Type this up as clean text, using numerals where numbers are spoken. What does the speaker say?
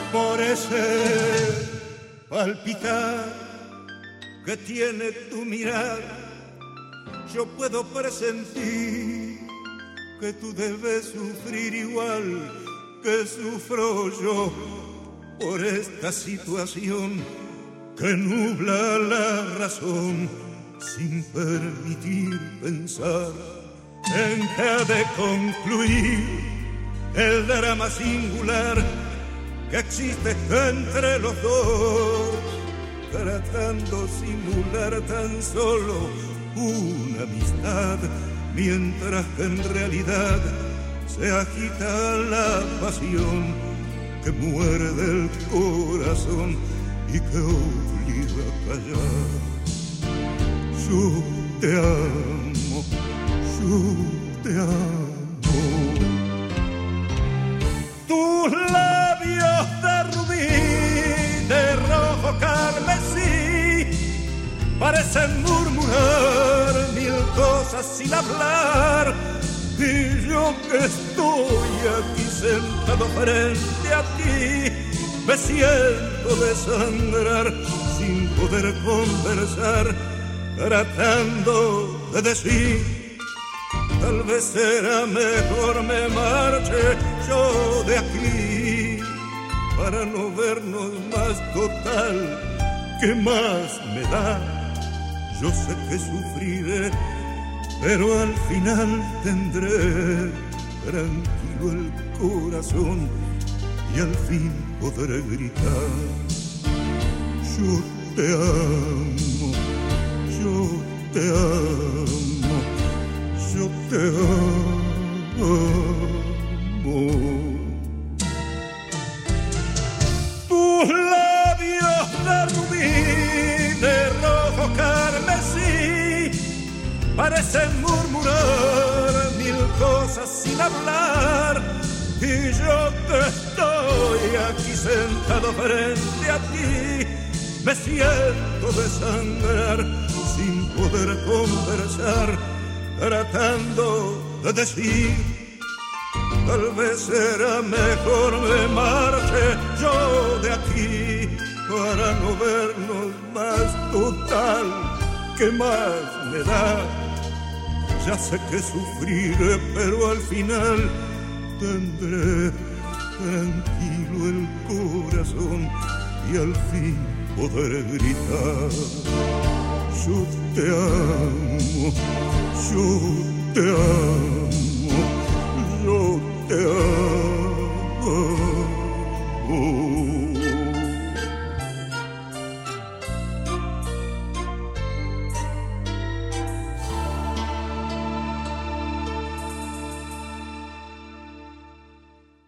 por ese palpitar que tiene tu mirar, yo puedo presentir que tú debes sufrir igual que sufro yo por esta situación que nubla la razón sin permitir pensar en que ha de concluir el drama singular que existe entre los dos, tratando simular tan solo una amistad, mientras que en realidad se agita la pasión que muerde el corazón y que obliga a callar. Yo te amo, yo te amo. Tus labios de rubí, de rojo carmesí, parecen murmurar mil cosas sin hablar. Y yo que estoy aquí sentado frente a ti, me siento desangrar sin poder conversar, tratando de decir, tal vez será mejor me marche yo de aquí, para no vernos más. Total, ¿qué más me da? Yo sé que sufriré, pero al final tendré tranquilo el corazón y al fin podré gritar: yo te amo, yo te amo, yo te amo. Tus labios de rubí, de rojo carmesí, parecen murmurar mil cosas sin hablar. Y yo que estoy aquí sentado frente a ti, me siento desangrar sin poder conversar, tratando de decir, tal vez será mejor me marche yo de aquí, para no vernos más. Total, ¿qué más me da? Ya sé que sufriré, pero al final tendré tranquilo el corazón y al fin podré gritar: yo te amo, yo te amo.